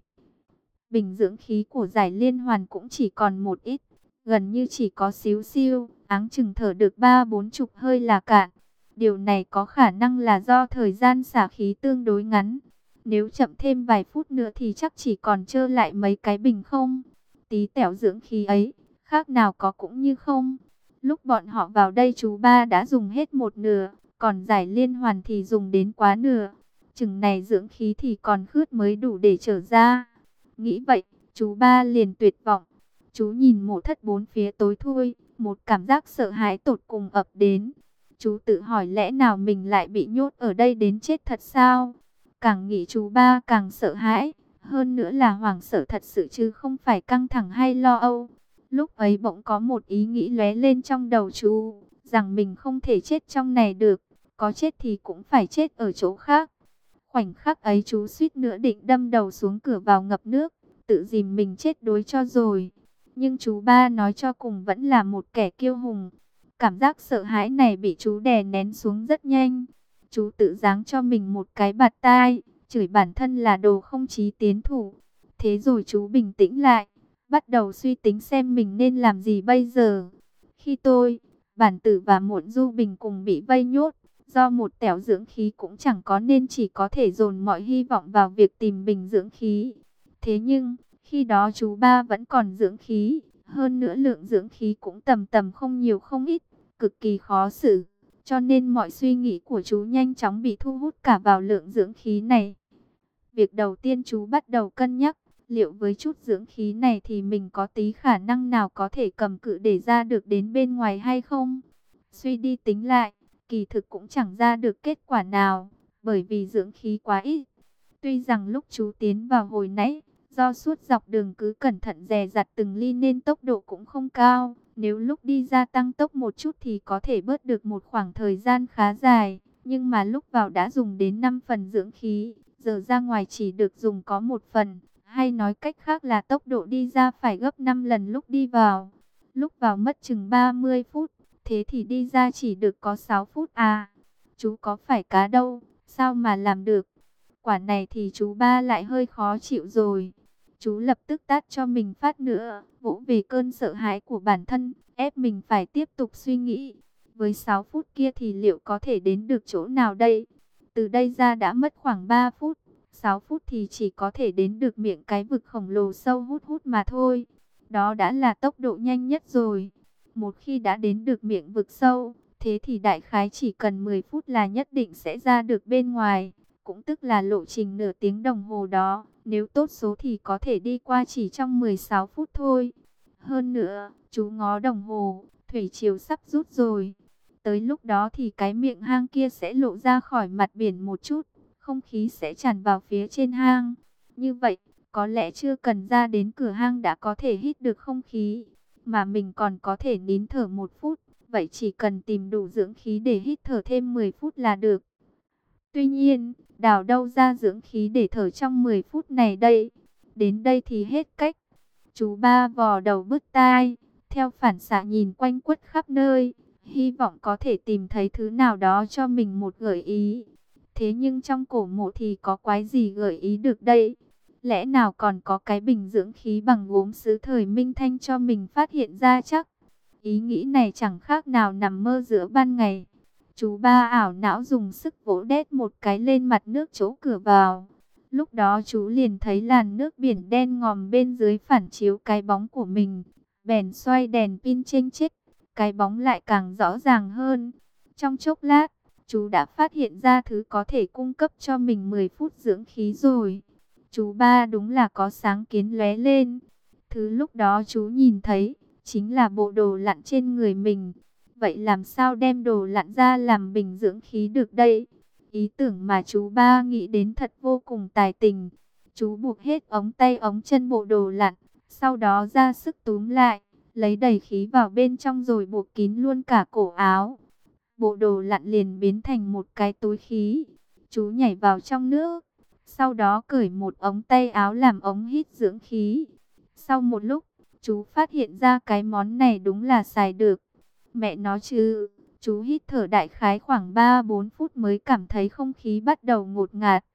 Speaker 1: Bình dưỡng khí của giải liên hoàn cũng chỉ còn một ít, gần như chỉ có xíu xiu, áng chừng thở được 30-40 hơi là cạn. Điều này có khả năng là do thời gian xả khí tương đối ngắn. Nếu chậm thêm vài phút nữa thì chắc chỉ còn trơ lại mấy cái bình không. Tí tẹo dưỡng khí ấy, khác nào có cũng như không. Lúc bọn họ vào đây chú ba đã dùng hết một nửa, còn giải liên hoàn thì dùng đến quá nửa. Chừng này dưỡng khí thì còn khướt mới đủ để trở ra. Nghĩ vậy, chú ba liền tuyệt vọng. Chú nhìn mộ thất bốn phía tối thui, một cảm giác sợ hãi tột cùng ập đến. Chú tự hỏi lẽ nào mình lại bị nhốt ở đây đến chết thật sao? Càng nghĩ chú ba càng sợ hãi, hơn nữa là hoảng sợ thật sự chứ không phải căng thẳng hay lo âu. Lúc ấy bỗng có một ý nghĩ lóe lên trong đầu chú, rằng mình không thể chết trong này được, có chết thì cũng phải chết ở chỗ khác. Khoảnh khắc ấy chú suýt nữa định đâm đầu xuống cửa vào ngập nước, tự dìm mình chết đuối cho rồi. Nhưng chú ba nói cho cùng vẫn là một kẻ kiêu hùng. Cảm giác sợ hãi này bị chú đè nén xuống rất nhanh. Chú tự giáng cho mình một cái bạt tai, chửi bản thân là đồ không chí tiến thủ. Thế rồi chú bình tĩnh lại, bắt đầu suy tính xem mình nên làm gì bây giờ. Khi tôi, Bản Tử và Muộn Du Bình cùng bị vây nhốt, do một tẻo dưỡng khí cũng chẳng có nên chỉ có thể dồn mọi hy vọng vào việc tìm bình dưỡng khí. Thế nhưng, khi đó chú ba vẫn còn dưỡng khí, hơn nữa lượng dưỡng khí cũng tầm tầm không nhiều không ít, cực kỳ khó xử. Cho nên mọi suy nghĩ của chú nhanh chóng bị thu hút cả vào lượng dưỡng khí này. Việc đầu tiên chú bắt đầu cân nhắc, liệu với chút dưỡng khí này thì mình có tí khả năng nào có thể cầm cự để ra được đến bên ngoài hay không? Suy đi tính lại, kỳ thực cũng chẳng ra được kết quả nào, bởi vì dưỡng khí quá ít. Tuy rằng lúc chú tiến vào hồi nãy, do suốt dọc đường cứ cẩn thận dè dặt từng ly nên tốc độ cũng không cao. Nếu lúc đi ra tăng tốc một chút thì có thể bớt được một khoảng thời gian khá dài. Nhưng mà lúc vào đã dùng đến 5 phần dưỡng khí, giờ ra ngoài chỉ được dùng có một phần, hay nói cách khác là tốc độ đi ra phải gấp 5 lần lúc đi vào. Lúc vào mất chừng 30 phút, thế thì đi ra chỉ được có 6 phút à. Chú có phải cá đâu, sao mà làm được? Quả này thì chú ba lại hơi khó chịu rồi. Chú lập tức tát cho mình phát nữa, vỗ về cơn sợ hãi của bản thân, ép mình phải tiếp tục suy nghĩ. Với 6 phút kia thì liệu có thể đến được chỗ nào đây? Từ đây ra đã mất khoảng 3 phút, 6 phút thì chỉ có thể đến được miệng cái vực khổng lồ sâu hút hút mà thôi. Đó đã là tốc độ nhanh nhất rồi. Một khi đã đến được miệng vực sâu, thế thì đại khái chỉ cần 10 phút là nhất định sẽ ra được bên ngoài. Cũng tức là lộ trình nửa tiếng đồng hồ đó, nếu tốt số thì có thể đi qua chỉ trong 16 phút thôi. Hơn nữa, chú ngó đồng hồ, thủy triều sắp rút rồi. Tới lúc đó thì cái miệng hang kia sẽ lộ ra khỏi mặt biển một chút, không khí sẽ tràn vào phía trên hang. Như vậy, có lẽ chưa cần ra đến cửa hang đã có thể hít được không khí, mà mình còn có thể nín thở 1 phút. Vậy chỉ cần tìm đủ dưỡng khí để hít thở thêm 10 phút là được. Tuy nhiên, đào đâu ra dưỡng khí để thở trong 10 phút này đây? Đến đây thì hết cách. Chú ba vò đầu bứt tai, theo phản xạ nhìn quanh quất khắp nơi, hy vọng có thể tìm thấy thứ nào đó cho mình một gợi ý. Thế nhưng trong cổ mộ thì có quái gì gợi ý được đây? Lẽ nào còn có cái bình dưỡng khí bằng gốm sứ thời Minh Thanh cho mình phát hiện ra chắc? Ý nghĩ này chẳng khác nào nằm mơ giữa ban ngày. Chú ba ảo não dùng sức vỗ đét một cái lên mặt nước chỗ cửa vào. Lúc đó chú liền thấy làn nước biển đen ngòm bên dưới phản chiếu cái bóng của mình. Bèn xoay đèn pin chênh chếch, cái bóng lại càng rõ ràng hơn. Trong chốc lát, chú đã phát hiện ra thứ có thể cung cấp cho mình 10 phút dưỡng khí rồi. Chú ba đúng là có sáng kiến lóe lên. Thứ lúc đó chú nhìn thấy, chính là bộ đồ lặn trên người mình. Vậy làm sao đem đồ lặn ra làm bình dưỡng khí được đây? Ý tưởng mà chú ba nghĩ đến thật vô cùng tài tình. Chú buộc hết ống tay ống chân bộ đồ lặn, sau đó ra sức túm lại, lấy đầy khí vào bên trong rồi buộc kín luôn cả cổ áo. Bộ đồ lặn liền biến thành một cái túi khí. Chú nhảy vào trong nước, sau đó cởi một ống tay áo làm ống hít dưỡng khí. Sau một lúc, chú phát hiện ra cái món này đúng là xài được. Mẹ nó chứ, chú hít thở đại khái khoảng 3-4 phút mới cảm thấy không khí bắt đầu ngột ngạt.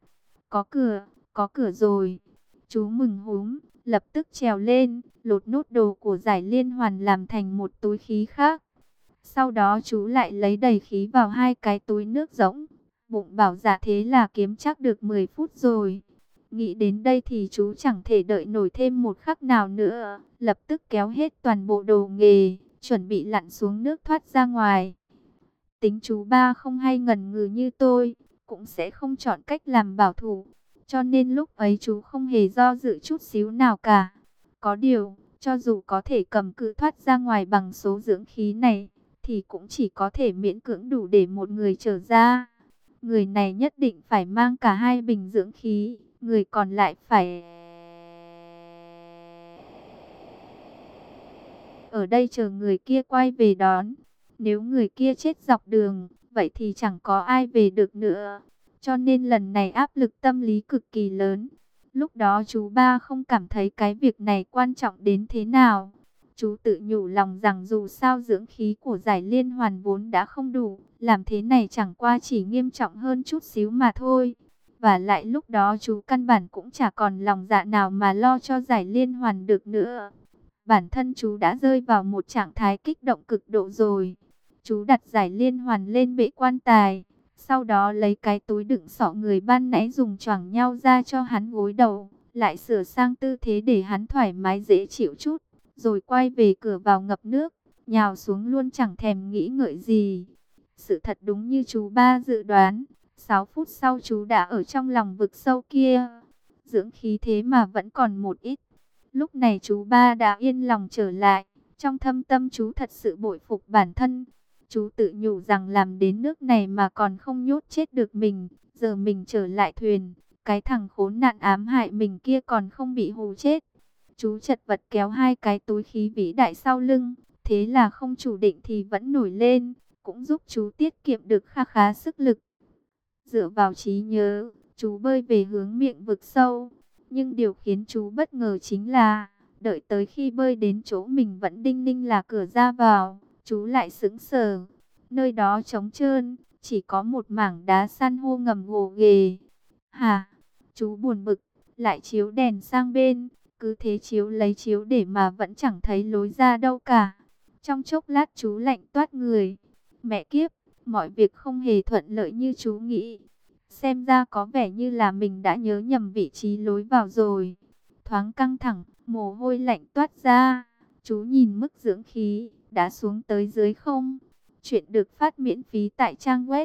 Speaker 1: Có cửa rồi. Chú mừng húm, lập tức trèo lên, lột nốt đồ của giải liên hoàn làm thành một túi khí khác. Sau đó chú lại lấy đầy khí vào hai cái túi nước rỗng. Bụng bảo dạ thế là kiếm chắc được 10 phút rồi. Nghĩ đến đây thì chú chẳng thể đợi nổi thêm một khắc nào nữa. Lập tức kéo hết toàn bộ đồ nghề, chuẩn bị lặn xuống nước thoát ra ngoài. Tính chú ba không hay ngần ngừ như tôi, cũng sẽ không chọn cách làm bảo thủ. Cho nên lúc ấy chú không hề do dự chút xíu nào cả. Có điều, cho dù có thể cầm cự thoát ra ngoài bằng số dưỡng khí này, thì cũng chỉ có thể miễn cưỡng đủ để một người trở ra. Người này nhất định phải mang cả hai bình dưỡng khí, người còn lại phải ở đây chờ người kia quay về đón. Nếu người kia chết dọc đường, vậy thì chẳng có ai về được nữa. Cho nên lần này áp lực tâm lý cực kỳ lớn. Lúc đó chú ba không cảm thấy cái việc này quan trọng đến thế nào. Chú tự nhủ lòng rằng dù sao dưỡng khí của giải liên hoàn vốn đã không đủ, làm thế này chẳng qua chỉ nghiêm trọng hơn chút xíu mà thôi. Và lại lúc đó chú căn bản cũng chả còn lòng dạ nào mà lo cho giải liên hoàn được nữa. Bản thân chú đã rơi vào một trạng thái kích động cực độ rồi. Chú đặt giải liên hoàn lên bệ quan tài, sau đó lấy cái túi đựng sọ người ban nãy dùng choàng nhau ra cho hắn gối đầu, lại sửa sang tư thế để hắn thoải mái dễ chịu chút, rồi quay về cửa vào ngập nước, nhào xuống luôn chẳng thèm nghĩ ngợi gì. Sự thật đúng như chú ba dự đoán, 6 phút sau chú đã ở trong lòng vực sâu kia. Dưỡng khí thế mà vẫn còn một ít. Lúc này chú ba đã yên lòng trở lại, trong thâm tâm chú thật sự bội phục bản thân. Chú tự nhủ rằng làm đến nước này mà còn không nhốt chết được mình, giờ mình trở lại thuyền, cái thằng khốn nạn ám hại mình kia còn không bị hù chết. Chú chật vật kéo hai cái túi khí vĩ đại sau lưng, thế là không chủ định thì vẫn nổi lên, cũng giúp chú tiết kiệm được kha khá sức lực. Dựa vào trí nhớ, Chú bơi về hướng miệng vực sâu. Nhưng điều khiến chú bất ngờ chính là, đợi tới khi bơi đến chỗ mình vẫn đinh ninh là cửa ra vào, chú lại sững sờ. Nơi đó trống trơn, chỉ có một mảng đá san hô ngầm gồ ghề. Hả? Chú buồn bực, lại chiếu đèn sang bên, cứ thế chiếu lấy chiếu để mà vẫn chẳng thấy lối ra đâu cả. Trong chốc lát chú lạnh toát người. Mẹ kiếp, mọi việc không hề thuận lợi như chú nghĩ. Xem ra có vẻ như là mình đã nhớ nhầm vị trí lối vào rồi. Thoáng căng thẳng, mồ hôi lạnh toát ra. Chú nhìn mức dưỡng khí, đã xuống tới dưới không. Chuyện được phát miễn phí tại trang web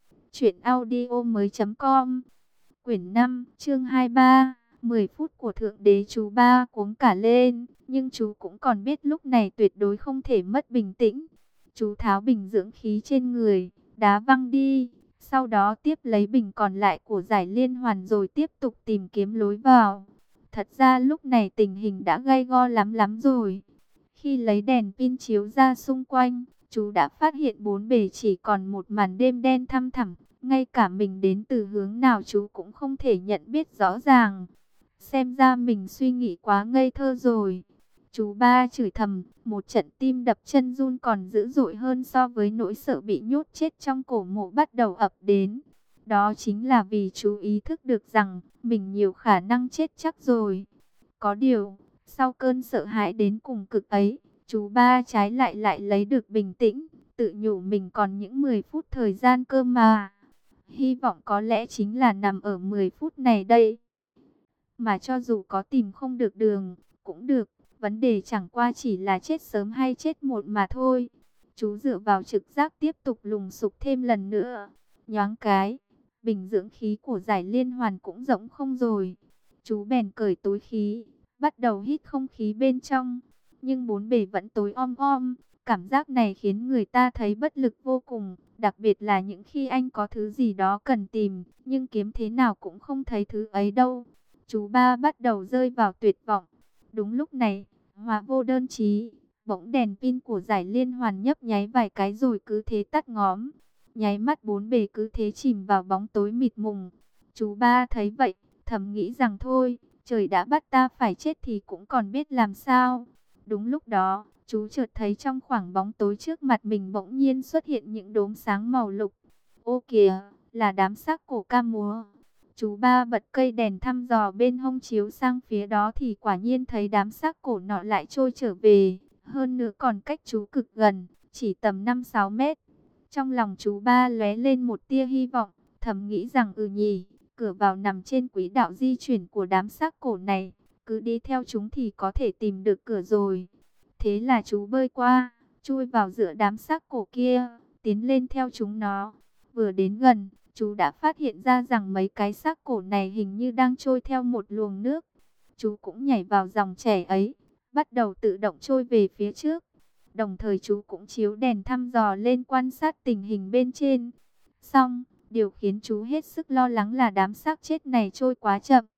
Speaker 1: truyệnaudiomoi.com. Quyển 5, chương 23, 10 phút của Thượng Đế. Chú ba cuống cả lên, nhưng chú cũng còn biết lúc này tuyệt đối không thể mất bình tĩnh. Chú tháo bình dưỡng khí trên người, đá văng đi, sau đó tiếp lấy bình còn lại của giải liên hoàn rồi tiếp tục tìm kiếm lối vào. Thật ra lúc này tình hình đã gay go lắm lắm rồi. Khi lấy đèn pin chiếu ra xung quanh, chú đã phát hiện bốn bề chỉ còn một màn đêm đen thăm thẳm. Ngay cả mình đến từ hướng nào chú cũng không thể nhận biết rõ ràng. Xem ra mình suy nghĩ quá ngây thơ rồi. Chú ba chửi thầm, một trận tim đập chân run còn dữ dội hơn so với nỗi sợ bị nhốt chết trong cổ mộ bắt đầu ập đến. Đó chính là vì chú ý thức được rằng mình nhiều khả năng chết chắc rồi. Có điều, sau cơn sợ hãi đến cùng cực ấy, chú ba trái lại lại lấy được bình tĩnh, tự nhủ mình còn những 10 phút thời gian cơ mà. Hy vọng có lẽ chính là nằm ở 10 phút này đây. Mà cho dù có tìm không được đường, cũng được. Vấn đề chẳng qua chỉ là chết sớm hay chết muộn mà thôi. Chú dựa vào trực giác tiếp tục lùng sục thêm lần nữa. Nhoáng cái, bình dưỡng khí của giải liên hoàn cũng rỗng không rồi. Chú bèn cởi túi khí, bắt đầu hít không khí bên trong. Nhưng bốn bề vẫn tối om om. Cảm giác này khiến người ta thấy bất lực vô cùng. Đặc biệt là những khi anh có thứ gì đó cần tìm, nhưng kiếm thế nào cũng không thấy thứ ấy đâu. Chú ba bắt đầu rơi vào tuyệt vọng. Đúng lúc này, hóa vô đơn chí, bỗng đèn pin của giải liên hoàn nhấp nháy vài cái rồi cứ thế tắt ngóm. Nháy mắt bốn bề cứ thế chìm vào bóng tối mịt mùng. Chú ba thấy vậy, thầm nghĩ rằng thôi, trời đã bắt ta phải chết thì cũng còn biết làm sao. Đúng lúc đó, chú chợt thấy trong khoảng bóng tối trước mặt mình bỗng nhiên xuất hiện những đốm sáng màu lục. Ô kìa, là đám xác cổ ca múa. Chú ba bật cây đèn thăm dò bên hông chiếu sang phía đó thì quả nhiên thấy đám xác cổ nọ lại trôi trở về. Hơn nữa còn cách chú cực gần, chỉ tầm 5-6 mét. Trong lòng chú ba lóe lên một tia hy vọng, thầm nghĩ rằng nhỉ, cửa vào nằm trên quỹ đạo di chuyển của đám xác cổ này. Cứ đi theo chúng thì có thể tìm được cửa rồi. Thế là chú bơi qua, chui vào giữa đám xác cổ kia, tiến lên theo chúng nó. Vừa đến gần, chú đã phát hiện ra rằng mấy cái xác cổ này hình như đang trôi theo một luồng nước. Chú cũng nhảy vào dòng chảy ấy, bắt đầu tự động trôi về phía trước. Đồng thời chú cũng chiếu đèn thăm dò lên quan sát tình hình bên trên. Xong, điều khiến chú hết sức lo lắng là đám xác chết này trôi quá chậm.